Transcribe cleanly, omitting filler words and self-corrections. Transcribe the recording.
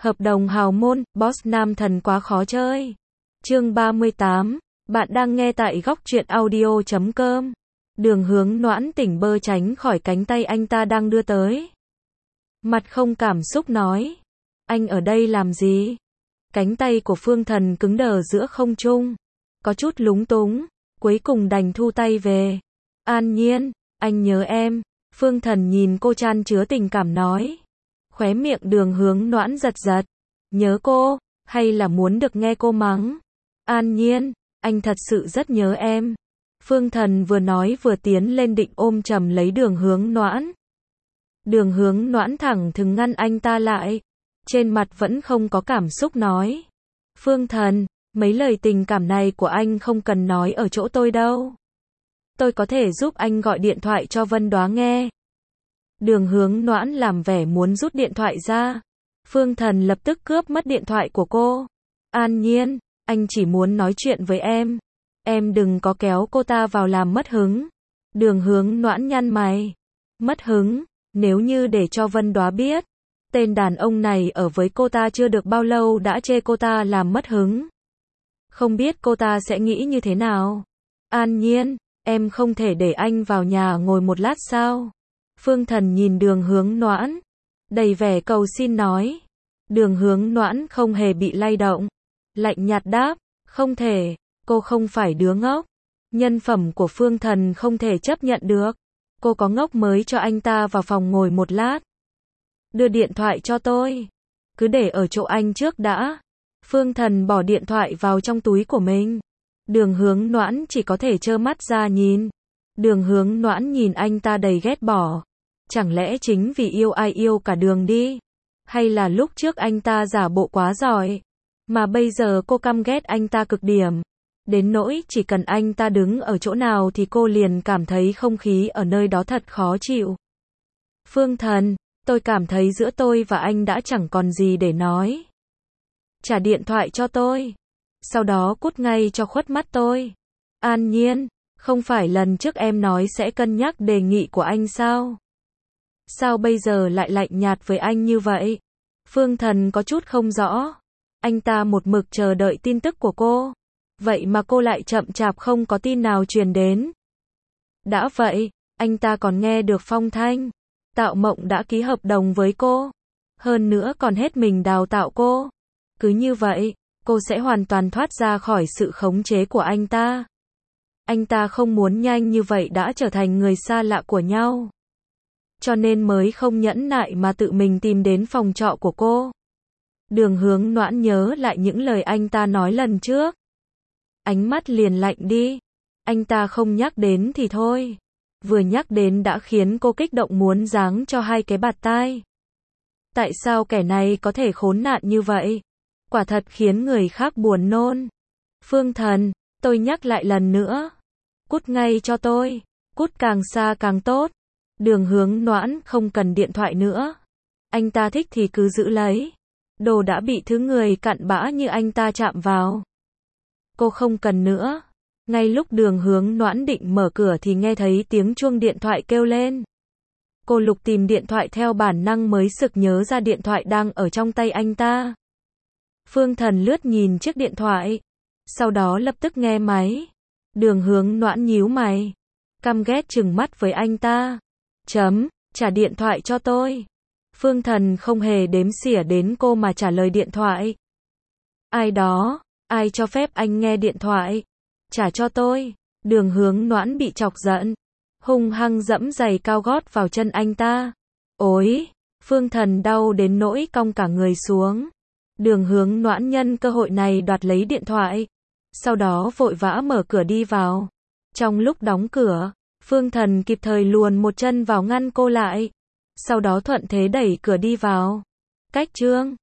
Hợp đồng hào môn, boss nam thần quá khó chơi. Chương 38. Bạn đang nghe tại góc truyện audio.com. Đường Hướng Noãn tỉnh bơ tránh khỏi cánh tay anh ta đang đưa tới. Mặt không cảm xúc nói. Anh ở đây làm gì? Cánh tay của Phương Thần cứng đờ giữa không trung. Có chút lúng túng. Cuối cùng đành thu tay về. An Nhiên, anh nhớ em. Phương Thần nhìn cô chan chứa tình cảm nói. Khóe miệng Đường Hướng Noãn giật giật. Nhớ cô, hay là muốn được nghe cô mắng? An Nhiên, anh thật sự rất nhớ em. Phương Thần vừa nói vừa tiến lên định ôm chầm lấy Đường Hướng Noãn. Đường Hướng Noãn thẳng thừng ngăn anh ta lại. Trên mặt vẫn không có cảm xúc nói. Phương Thần, mấy lời tình cảm này của anh không cần nói ở chỗ tôi đâu. Tôi có thể giúp anh gọi điện thoại cho Vân Đoá nghe. Đường Hướng Noãn làm vẻ muốn rút điện thoại ra. Phương Thần lập tức cướp mất điện thoại của cô. An Nhiên, anh chỉ muốn nói chuyện với em. Em đừng có kéo cô ta vào làm mất hứng. Đường Hướng Noãn nhăn mày. Mất hứng, nếu như để cho Vân Đoá biết. Tên đàn ông này ở với cô ta chưa được bao lâu đã chê cô ta làm mất hứng. Không biết cô ta sẽ nghĩ như thế nào. An Nhiên, em không thể để anh vào nhà ngồi một lát sao? Phương Thần nhìn Đường Hướng Noãn, đầy vẻ cầu xin nói. Đường Hướng Noãn không hề bị lay động, lạnh nhạt đáp, không thể, cô không phải đứa ngốc. Nhân phẩm của Phương Thần không thể chấp nhận được. Cô có ngốc mới cho anh ta vào phòng ngồi một lát. Đưa điện thoại cho tôi. Cứ để ở chỗ anh trước đã. Phương Thần bỏ điện thoại vào trong túi của mình. Đường Hướng Noãn chỉ có thể trơ mắt ra nhìn. Đường Hướng Noãn nhìn anh ta đầy ghét bỏ. Chẳng lẽ chính vì yêu ai yêu cả đường đi? Hay là lúc trước anh ta giả bộ quá giỏi? Mà bây giờ cô căm ghét anh ta cực điểm. Đến nỗi chỉ cần anh ta đứng ở chỗ nào thì cô liền cảm thấy không khí ở nơi đó thật khó chịu. Phương Thần, tôi cảm thấy giữa tôi và anh đã chẳng còn gì để nói. Trả điện thoại cho tôi. Sau đó cút ngay cho khuất mắt tôi. An Nhiên, không phải lần trước em nói sẽ cân nhắc đề nghị của anh sao? Sao bây giờ lại lạnh nhạt với anh như vậy? Phương Thần có chút không rõ. Anh ta một mực chờ đợi tin tức của cô. Vậy mà cô lại chậm chạp không có tin nào truyền đến. Đã vậy, anh ta còn nghe được phong thanh. Tạo Mộng đã ký hợp đồng với cô. Hơn nữa còn hết mình đào tạo cô. Cứ như vậy, cô sẽ hoàn toàn thoát ra khỏi sự khống chế của anh ta. Anh ta không muốn nhanh như vậy đã trở thành người xa lạ của nhau. Cho nên mới không nhẫn nại mà tự mình tìm đến phòng trọ của cô. Đường Hướng Noãn nhớ lại những lời anh ta nói lần trước. Ánh mắt liền lạnh đi. Anh ta không nhắc đến thì thôi. Vừa nhắc đến đã khiến cô kích động muốn giáng cho hai cái bạt tai. Tại sao kẻ này có thể khốn nạn như vậy? Quả thật khiến người khác buồn nôn. Phương Thần, tôi nhắc lại lần nữa. Cút ngay cho tôi. Cút càng xa càng tốt. Đường Hướng Noãn không cần điện thoại nữa. Anh ta thích thì cứ giữ lấy. Đồ đã bị thứ người cặn bã như anh ta chạm vào. Cô không cần nữa. Ngay lúc Đường Hướng Noãn định mở cửa thì nghe thấy tiếng chuông điện thoại kêu lên. Cô lục tìm điện thoại theo bản năng mới sực nhớ ra điện thoại đang ở trong tay anh ta. Phương Thần lướt nhìn chiếc điện thoại. Sau đó lập tức nghe máy. Đường Hướng Noãn nhíu mày. Căm ghét trừng mắt với anh ta. Trả điện thoại cho tôi. Phương Thần không hề đếm xỉa đến cô mà trả lời điện thoại. Ai đó? Ai cho phép anh nghe điện thoại? Trả cho tôi. Đường Hướng Noãn bị chọc giận. Hung hăng dẫm giày cao gót vào chân anh ta. Ối! Phương Thần đau đến nỗi cong cả người xuống. Đường Hướng Noãn nhân cơ hội này đoạt lấy điện thoại. Sau đó vội vã mở cửa đi vào. Trong lúc đóng cửa, Phương Thần kịp thời luồn một chân vào ngăn cô lại. Sau đó thuận thế đẩy cửa đi vào. Cách chương